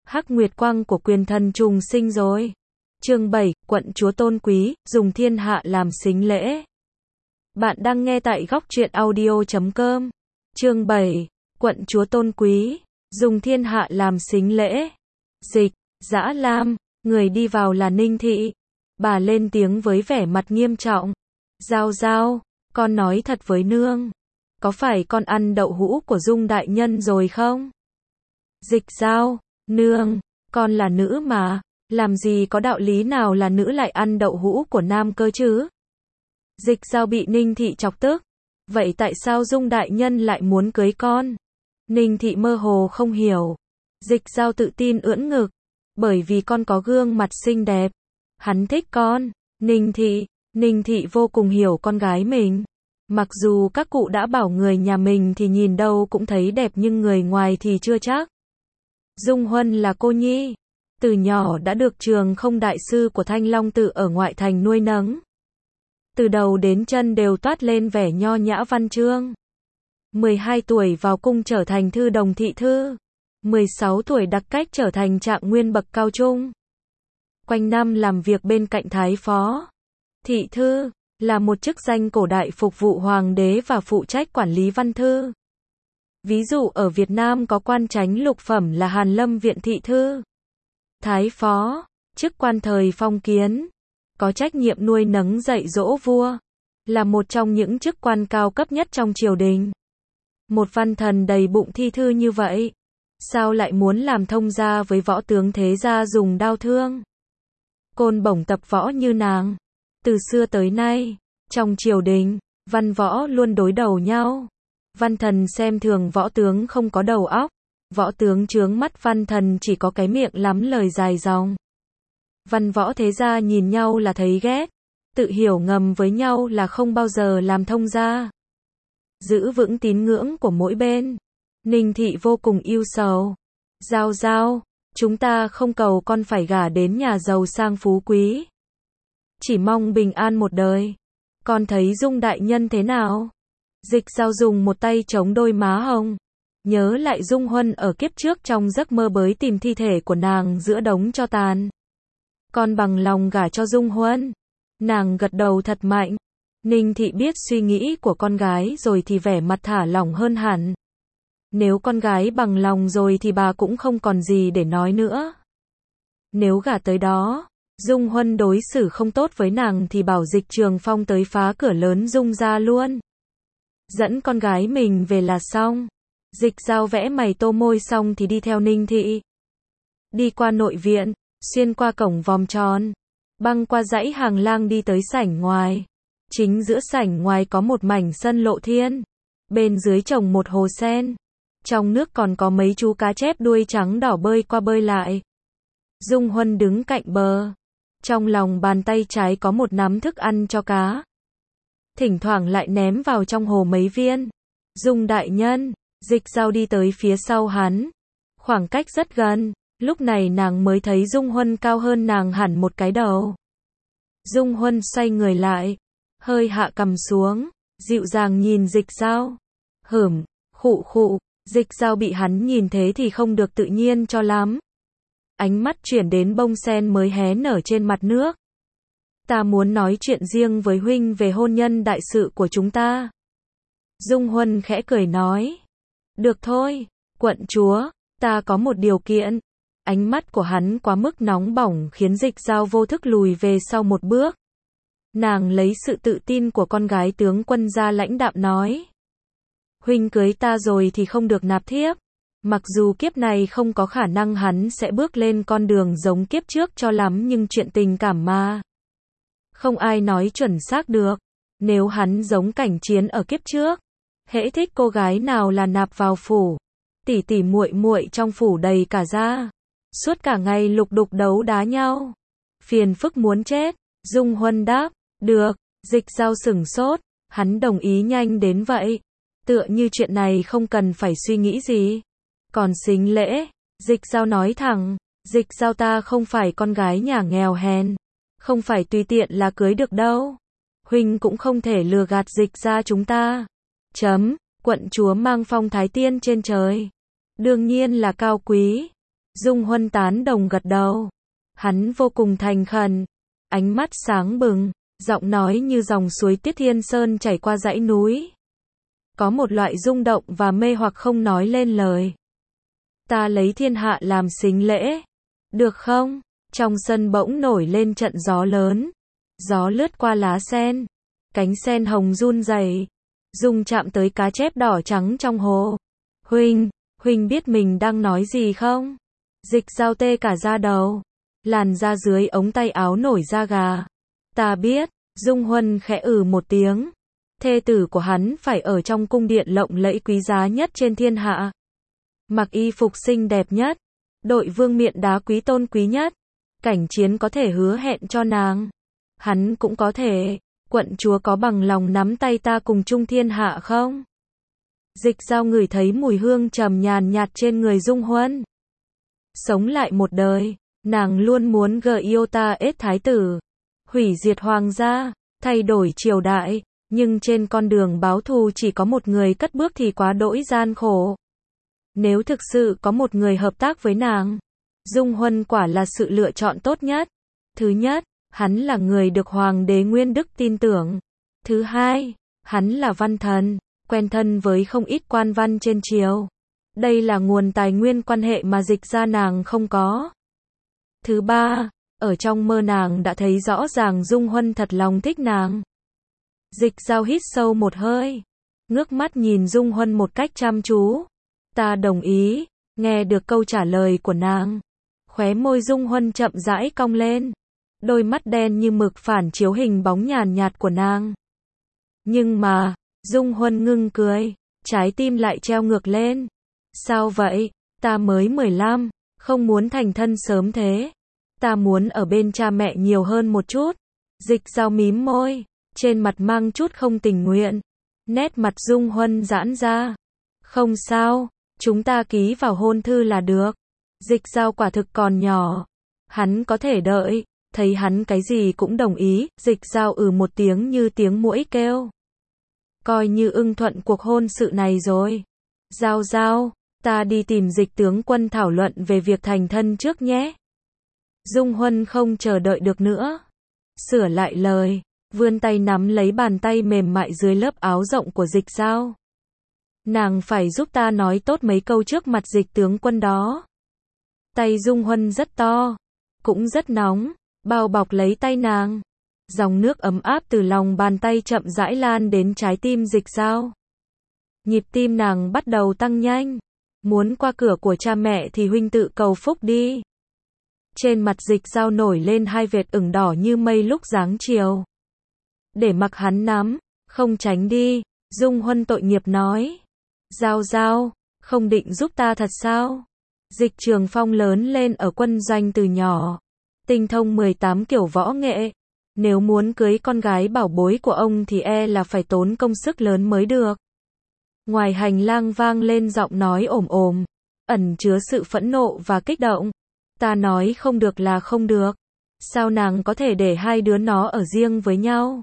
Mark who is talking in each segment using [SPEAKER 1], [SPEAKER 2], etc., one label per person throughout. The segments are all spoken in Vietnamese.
[SPEAKER 1] Hắc Nguyệt Quang của quyền thần trùng sinh rồi. Chương 7, quận chúa tôn quý, dùng thiên hạ làm sính lễ. Bạn đang nghe tại góc truyện audio.com. Chương 7, quận chúa tôn quý, dùng thiên hạ làm sính lễ. Dịch, Dã Lam, người đi vào là Ninh Thị. Bà lên tiếng với vẻ mặt nghiêm trọng. Giao giao, con nói thật với nương. Có phải con ăn đậu hũ của Dung đại nhân rồi không? Dịch Giao, nương, con là nữ mà, làm gì có đạo lý nào là nữ lại ăn đậu hũ của nam cơ chứ? Dịch Giao bị Ninh Thị chọc tức. Vậy tại sao Dung đại nhân lại muốn cưới con? Ninh Thị mơ hồ không hiểu. Dịch Giao tự tin ưỡn ngực. Bởi vì con có gương mặt xinh đẹp. Hắn thích con. Ninh Thị vô cùng hiểu con gái mình. Mặc dù các cụ đã bảo người nhà mình thì nhìn đâu cũng thấy đẹp nhưng người ngoài thì chưa chắc. Dung Huân là cô nhi. Từ nhỏ đã được Trường Không đại sư của Thanh Long Tự ở ngoại thành nuôi nấng. Từ đầu đến chân đều toát lên vẻ nho nhã văn chương. 12 tuổi vào cung trở thành thư đồng thị thư. 16 tuổi đặc cách trở thành trạng nguyên bậc cao trung. Quanh năm làm việc bên cạnh thái phó. Thị thư là một chức danh cổ đại phục vụ hoàng đế và phụ trách quản lý văn thư. Ví dụ ở Việt Nam có quan chánh lục phẩm là Hàn Lâm Viện thị thư. Thái phó, chức quan thời phong kiến, có trách nhiệm nuôi nấng dạy dỗ vua, là một trong những chức quan cao cấp nhất trong triều đình. Một văn thần đầy bụng thi thư như vậy, sao lại muốn làm thông gia với võ tướng thế gia dùng đao thương? Côn bổng tập võ như nàng. Từ xưa tới nay, trong triều đình, văn võ luôn đối đầu nhau. Văn thần xem thường võ tướng không có đầu óc. Võ tướng chướng mắt văn thần chỉ có cái miệng lắm lời dài dòng. Văn võ thế gia nhìn nhau là thấy ghét. Tự hiểu ngầm với nhau là không bao giờ làm thông gia. Giữ vững tín ngưỡng của mỗi bên. Ninh Thị vô cùng ưu sầu. Giao giao, chúng ta không cầu con phải gả đến nhà giàu sang phú quý. Chỉ mong bình an một đời. Con thấy Dung đại nhân thế nào? Dịch Giao dùng một tay chống đôi má hồng. Nhớ lại Dung Huân ở kiếp trước trong giấc mơ bới tìm thi thể của nàng giữa đống tro tàn. Con bằng lòng gả cho Dung Huân. Nàng gật đầu thật mạnh. Ninh Thị biết suy nghĩ của con gái rồi thì vẻ mặt thả lỏng hơn hẳn. Nếu con gái bằng lòng rồi thì bà cũng không còn gì để nói nữa. Nếu gả tới đó, Dung Huân đối xử không tốt với nàng thì bảo Dịch Trường Phong tới phá cửa lớn Dung ra luôn. Dẫn con gái mình về là xong. Dịch Giao vẽ mày tô môi xong thì đi theo Ninh Thị. Đi qua nội viện, xuyên qua cổng vòm tròn, băng qua dãy hàng lang đi tới sảnh ngoài. Chính giữa sảnh ngoài có một mảnh sân lộ thiên. Bên dưới trồng một hồ sen. Trong nước còn có mấy chú cá chép đuôi trắng đỏ bơi qua bơi lại. Dung Huân đứng cạnh bờ. Trong lòng bàn tay trái có một nắm thức ăn cho cá. Thỉnh thoảng lại ném vào trong hồ mấy viên. Dung đại nhân, Dịch Giao đi tới phía sau hắn. Khoảng cách rất gần, lúc này nàng mới thấy Dung Huân cao hơn nàng hẳn một cái đầu. Dung Huân xoay người lại, hơi hạ cằm xuống, dịu dàng nhìn Dịch Giao. Khụ khụ, Dịch Giao bị hắn nhìn thế thì không được tự nhiên cho lắm. Ánh mắt chuyển đến bông sen mới hé nở trên mặt nước. Ta muốn nói chuyện riêng với huynh về hôn nhân đại sự của chúng ta. Dung Huân khẽ cười nói. Được thôi, quận chúa, ta có một điều kiện. Ánh mắt của hắn quá mức nóng bỏng khiến Dịch Giao vô thức lùi về sau một bước. Nàng lấy sự tự tin của con gái tướng quân ra lãnh đạm nói. Huynh cưới ta rồi thì không được nạp thiếp. Mặc dù kiếp này không có khả năng hắn sẽ bước lên con đường giống kiếp trước cho lắm nhưng chuyện tình cảm mà. Không ai nói chuẩn xác được. Nếu hắn giống Cảnh Chiến ở kiếp trước, hễ thích cô gái nào là nạp vào phủ. Tỷ tỷ muội muội trong phủ đầy cả ra. Suốt cả ngày lục đục đấu đá nhau. Phiền phức muốn chết. Dung Huân đáp, được. Dịch Giao sửng sốt, hắn đồng ý nhanh đến vậy. Tựa như chuyện này không cần phải suy nghĩ gì. Còn sính lễ, Dịch Giao nói thẳng, Dịch Giao ta không phải con gái nhà nghèo hèn. Không phải tùy tiện là cưới được đâu. Huynh cũng không thể lừa gạt Dịch gia chúng ta. Quận chúa mang phong thái tiên trên trời. Đương nhiên là cao quý. Dung Huân tán đồng gật đầu. Hắn vô cùng thành khẩn, ánh mắt sáng bừng, giọng nói như dòng suối Tiết Thiên Sơn chảy qua dãy núi. Có một loại rung động và mê hoặc không nói lên lời. Ta lấy thiên hạ làm sính lễ, được không? Trong sân bỗng nổi lên trận gió lớn. Gió lướt qua lá sen, cánh sen hồng run rẩy, rung chạm tới cá chép đỏ trắng trong hồ. Huynh biết mình đang nói gì không? Dịch Dao tê cả da đầu, làn da dưới ống tay áo nổi da gà. Ta biết. Dung Huân khẽ một tiếng. Thê tử của hắn phải ở trong cung điện lộng lẫy quý giá nhất trên thiên hạ. Mặc y phục xinh đẹp nhất, đội vương miện đá quý tôn quý nhất. Cảnh chiến có thể hứa hẹn cho nàng. Hắn cũng có thể. Quận chúa có bằng lòng nắm tay ta cùng chung thiên hạ không? Dịch Dao ngửi thấy mùi hương trầm nhàn nhạt trên người Dung Huân. Sống lại một đời, nàng luôn muốn gợi yêu ta ết thái tử, hủy diệt hoàng gia, thay đổi triều đại, nhưng trên con đường báo thù chỉ có một người cất bước thì quá đỗi gian khổ. Nếu thực sự có một người hợp tác với nàng, Dung Huân quả là sự lựa chọn tốt nhất. Thứ nhất, hắn là người được Hoàng đế Nguyên Đức tin tưởng. Thứ hai, hắn là văn thần, quen thân với không ít quan văn trên triều. Đây là nguồn tài nguyên quan hệ mà Dịch gia nàng không có. Thứ ba, ở trong mơ nàng đã thấy rõ ràng Dung Huân thật lòng thích nàng. Dịch Dao hít sâu một hơi, ngước mắt nhìn Dung Huân một cách chăm chú. Ta đồng ý. Nghe được câu trả lời của nàng, khóe môi Dung Huân chậm rãi cong lên. Đôi mắt đen như mực phản chiếu hình bóng nhàn nhạt của nàng. Nhưng mà, Dung Huân ngưng cười, trái tim lại treo ngược lên. Sao vậy? Ta mới 15, không muốn thành thân sớm thế. Ta muốn ở bên cha mẹ nhiều hơn một chút. Dịch Dao mím môi, trên mặt mang chút không tình nguyện. Nét mặt Dung Huân giãn ra. Không sao, chúng ta ký vào hôn thư là được. Dịch Dao quả thực còn nhỏ, hắn có thể đợi. Thấy hắn cái gì cũng đồng ý, Dịch Dao một tiếng như tiếng muỗi kêu. Coi như ưng thuận cuộc hôn sự này rồi. Dao, ta đi tìm Dịch tướng quân thảo luận về việc thành thân trước nhé. Dung Huân không chờ đợi được nữa, sửa lại lời, vươn tay nắm lấy bàn tay mềm mại dưới lớp áo rộng của Dịch Dao. Nàng phải giúp ta nói tốt mấy câu trước mặt Dịch tướng quân đó. Tay Dung Huân rất to, cũng rất nóng, bao bọc lấy tay nàng. Dòng nước ấm áp từ lòng bàn tay chậm rãi lan đến trái tim Dịch Dao. Nhịp tim nàng bắt đầu tăng nhanh. Muốn qua cửa của cha mẹ thì huynh tự cầu phúc đi. Trên mặt Dịch Dao nổi lên hai vệt ửng đỏ như mây lúc giáng chiều. Để mặc hắn nắm, không tránh đi, Dung Huân tội nghiệp nói. Dao, không định giúp ta thật sao? Dịch Trường Phong lớn lên ở quân doanh từ nhỏ, tinh thông 18 kiểu võ nghệ. Nếu muốn cưới con gái bảo bối của ông thì là phải tốn công sức lớn mới được. Ngoài hành lang vang lên giọng nói ồm, ẩn chứa sự phẫn nộ và kích động. Ta nói không được là không được. Sao nàng có thể để hai đứa nó ở riêng với nhau?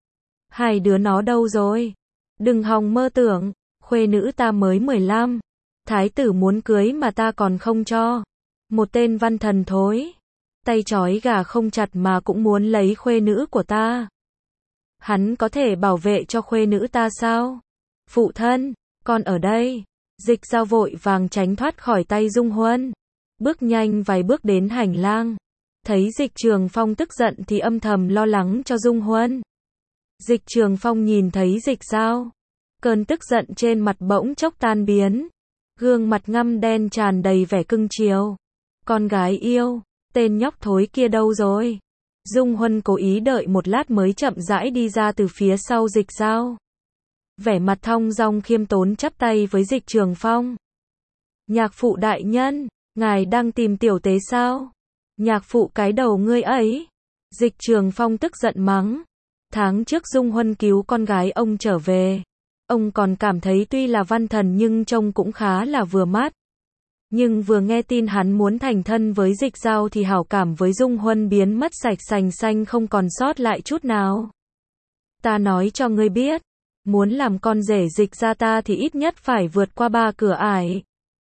[SPEAKER 1] Hai đứa nó đâu rồi? Đừng hòng mơ tưởng, khuê nữ ta mới 15. Thái tử muốn cưới mà ta còn không cho. Một tên văn thần thối. Tay trói gà không chặt mà cũng muốn lấy khuê nữ của ta. Hắn có thể bảo vệ cho khuê nữ ta sao? Phụ thân, con ở đây. Dịch Dao vội vàng tránh thoát khỏi tay Dung Huân. Bước nhanh vài bước đến hành lang. Thấy Dịch Trường Phong tức giận thì âm thầm lo lắng cho Dung Huân. Dịch Trường Phong nhìn thấy Dịch Dao. Cơn tức giận trên mặt bỗng chốc tan biến. Gương mặt ngăm đen tràn đầy vẻ cưng chiều. Con gái yêu, tên nhóc thối kia đâu rồi? Dung Huân cố ý đợi một lát mới chậm rãi đi ra từ phía sau Dịch Dao. Vẻ mặt thong dong khiêm tốn chắp tay với Dịch Trường Phong. Nhạc phụ đại nhân, ngài đang tìm tiểu tế sao? Nhạc phụ cái đầu ngươi ấy. Dịch Trường Phong tức giận mắng. Tháng trước Dung Huân cứu con gái ông trở về. Ông còn cảm thấy tuy là văn thần nhưng trông cũng khá là vừa mắt. Nhưng vừa nghe tin hắn muốn thành thân với Dịch Dao thì hảo cảm với Dung Huân biến mất sạch sành xanh không còn sót lại chút nào. Ta nói cho ngươi biết, muốn làm con rể Dịch gia ta thì ít nhất phải vượt qua 3 cửa ải.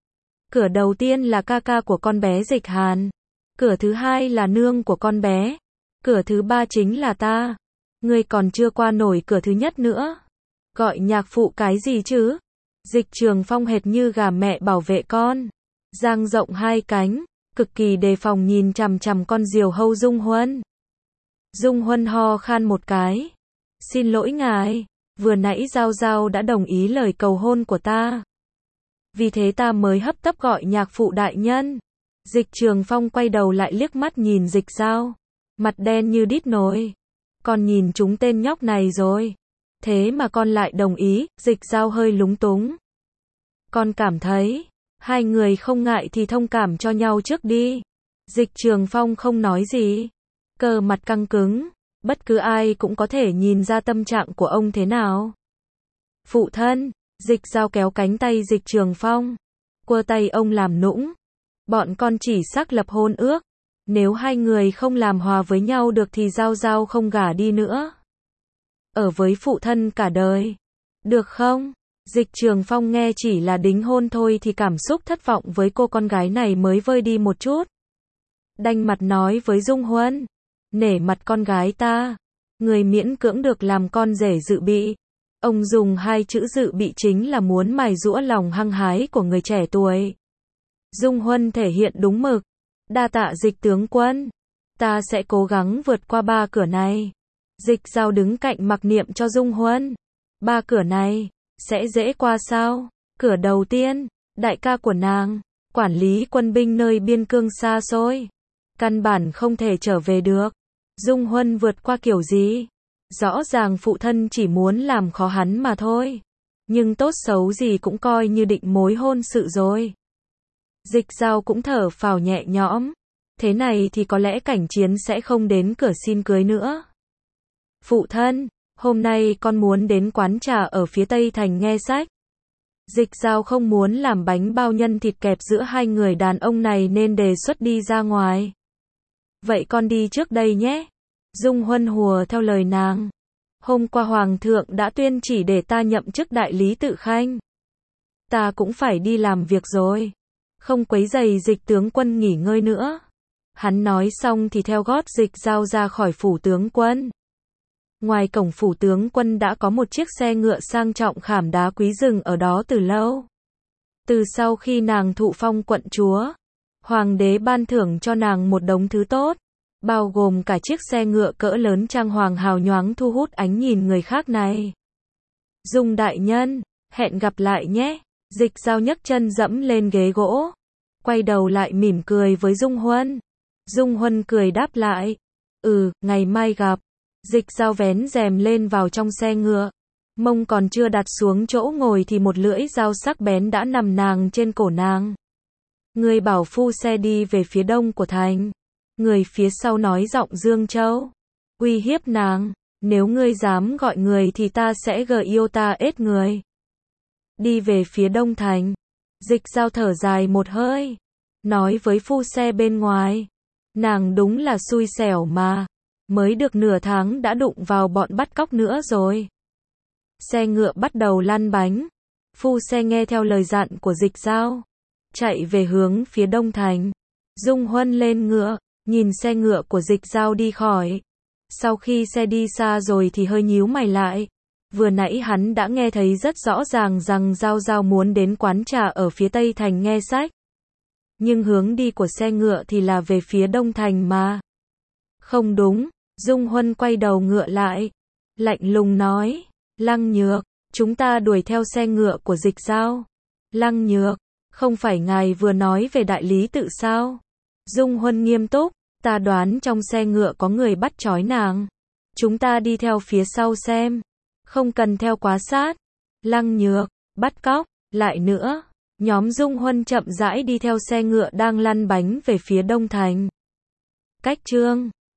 [SPEAKER 1] Cửa đầu tiên là ca ca của con bé Dịch Hàn. Cửa thứ hai là nương của con bé. Cửa thứ ba chính là ta. Ngươi còn chưa qua nổi cửa thứ nhất nữa. Gọi nhạc phụ cái gì chứ? Dịch Trường Phong hệt như gà mẹ bảo vệ con. Dang rộng hai cánh, cực kỳ đề phòng nhìn chằm chằm con diều hâu Dung Huân. Dung Huân ho khan một cái. Xin lỗi ngài, vừa nãy Giao Giao đã đồng ý lời cầu hôn của ta. Vì thế ta mới hấp tấp gọi nhạc phụ đại nhân. Dịch Trường Phong quay đầu lại liếc mắt nhìn Dịch Giao. Mặt đen như đít nồi. Con nhìn chúng tên nhóc này rồi. Thế mà con lại đồng ý, Dịch Giao hơi lúng túng. Con cảm thấy, hai người không ngại thì thông cảm cho nhau trước đi. Dịch Trường Phong không nói gì. Cờ mặt căng cứng. Bất cứ ai cũng có thể nhìn ra tâm trạng của ông thế nào. Phụ thân, Dịch Giao kéo cánh tay Dịch Trường Phong. Quơ tay ông làm nũng. Bọn con chỉ xác lập hôn ước. Nếu hai người không làm hòa với nhau được thì Giao Giao không gả đi nữa. Ở với phụ thân cả đời. Được không? Dịch Trường Phong nghe chỉ là đính hôn thôi thì cảm xúc thất vọng với cô con gái này mới vơi đi một chút. Đanh mặt nói với Dung Huân. Nể mặt con gái ta. Người miễn cưỡng được làm con rể dự bị. Ông dùng hai chữ dự bị chính là muốn mài giũa lòng hăng hái của người trẻ tuổi. Dung Huân thể hiện đúng mực. Đa tạ Dịch tướng quân. Ta sẽ cố gắng vượt qua ba cửa này. Dịch Giao đứng cạnh mặc niệm cho Dung Huân. Ba cửa này, sẽ dễ qua sao? Cửa đầu tiên, đại ca của nàng, quản lý quân binh nơi biên cương xa xôi. Căn bản không thể trở về được. Dung Huân vượt qua kiểu gì? Rõ ràng phụ thân chỉ muốn làm khó hắn mà thôi. Nhưng tốt xấu gì cũng coi như định mối hôn sự rồi. Dịch Giao cũng thở phào nhẹ nhõm. Thế này thì có lẽ cảnh chiến sẽ không đến cửa xin cưới nữa. Phụ thân, hôm nay con muốn đến quán trà ở phía Tây Thành nghe sách. Dịch Giao không muốn làm bánh bao nhân thịt kẹp giữa hai người đàn ông này nên đề xuất đi ra ngoài. Vậy con đi trước đây nhé. Dung Huân hùa theo lời nàng. Hôm qua Hoàng thượng đã tuyên chỉ để ta nhậm chức đại lý tự khanh. Ta cũng phải đi làm việc rồi. Không quấy rầy Dịch tướng quân nghỉ ngơi nữa. Hắn nói xong thì theo gót Dịch Giao ra khỏi phủ tướng quân. Ngoài cổng phủ tướng quân đã có một chiếc xe ngựa sang trọng khảm đá quý dừng ở đó từ lâu. Từ sau khi nàng thụ phong quận chúa, hoàng đế ban thưởng cho nàng một đống thứ tốt, bao gồm cả chiếc xe ngựa cỡ lớn trang hoàng hào nhoáng thu hút ánh nhìn người khác này. Dung đại nhân, hẹn gặp lại nhé. Dịch Giao nhấc chân dẫm lên ghế gỗ, quay đầu lại mỉm cười với Dung Huân. Dung Huân cười đáp lại. Ngày mai gặp. Dịch Giao vén rèm lên vào trong xe ngựa. Mông còn chưa đặt xuống chỗ ngồi thì một lưỡi dao sắc bén đã nằm nàng trên cổ nàng. Người bảo phu xe đi về phía đông của thành. Người phía sau nói giọng Dương Châu. Uy hiếp nàng. Nếu ngươi dám gọi người thì ta sẽ yêu ta ết người. Đi về phía đông thành. Dịch Giao thở dài một hơi. Nói với phu xe bên ngoài. Nàng đúng là xui xẻo mà. Mới được nửa tháng đã đụng vào bọn bắt cóc nữa rồi. Xe ngựa bắt đầu lăn bánh. Phu xe nghe theo lời dặn của Dịch Giao. Chạy về hướng phía đông thành. Dung Huân lên ngựa. Nhìn xe ngựa của Dịch Giao đi khỏi. Sau khi xe đi xa rồi thì hơi nhíu mày lại. Vừa nãy hắn đã nghe thấy rất rõ ràng rằng Giao Giao muốn đến quán trà ở phía Tây Thành nghe sách. Nhưng hướng đi của xe ngựa thì là về phía Đông Thành mà. Không đúng. Dung Huân quay đầu ngựa lại. Lạnh lùng nói. Lăng Nhược, chúng ta đuổi theo xe ngựa của Dịch Giao. Lăng Nhược, không phải ngài vừa nói về đại lý tự sao? Dung Huân nghiêm túc. Ta đoán trong xe ngựa có người bắt trói nàng. Chúng ta đi theo phía sau xem. Không cần theo quá sát. Lăng Nhược, bắt cóc, lại nữa. Nhóm Dung Huân chậm rãi đi theo xe ngựa đang lăn bánh về phía Đông Thành. Cách chương